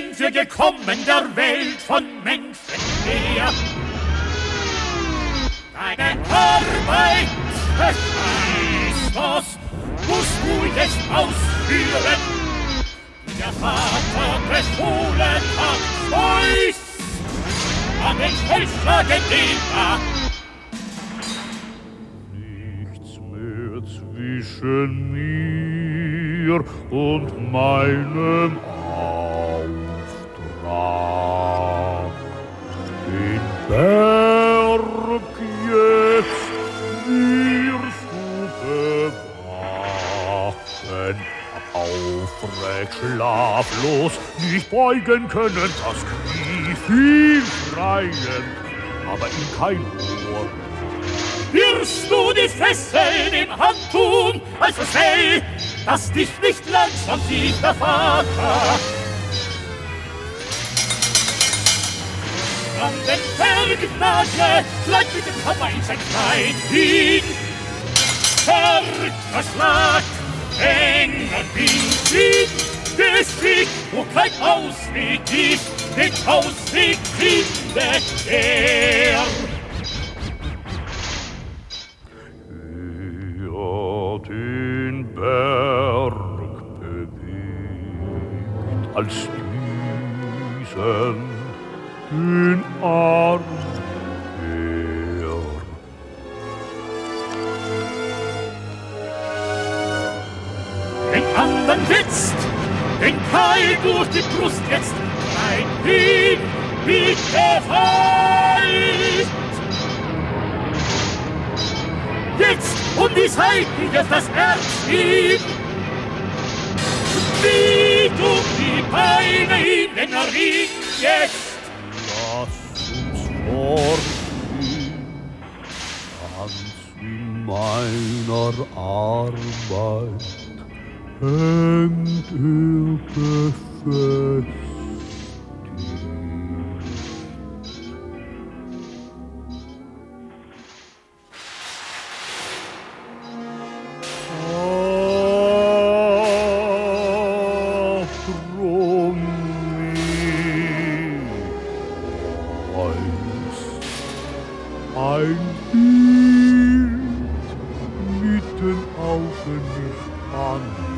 sind wir gekommen, der Welt von Menschen her. Deine Arbeit, Hephaistos, musst du jetzt ausführen. Der Vater befohlen hat, Zeus, an den Feldschlagen den da. Nichts mehr zwischen mir und meinem Auftrag. Den Berg jetzt wirst du bewachen. Aufrecht, schlaflos, nicht beugen können, das Knie viel schreien, aber ihm kein Ohr. Wirst du die Fesseln im Handtum, also schnell, dass dich nicht langsam sieht der Vater. An den Berg nagle, gleich mit dem Hammer in sein Kleid hin. Verschlag, enger Wind, Gesicht, wo kein Ausweg ist, den Ausweg findet er. Den Berg bewegt, als diesen den Arm her. Den anderen blitzt, den Keil durch die Brust jetzt, rein hin, wie Gewalt. Jetzt um die Seiten wird das Erz hin, wie um die Beine in den Ring jetzt. Lass uns fortgehen, ganz in meiner Arbeit hängt befestigt. Ein Bild mit den Augen nicht an.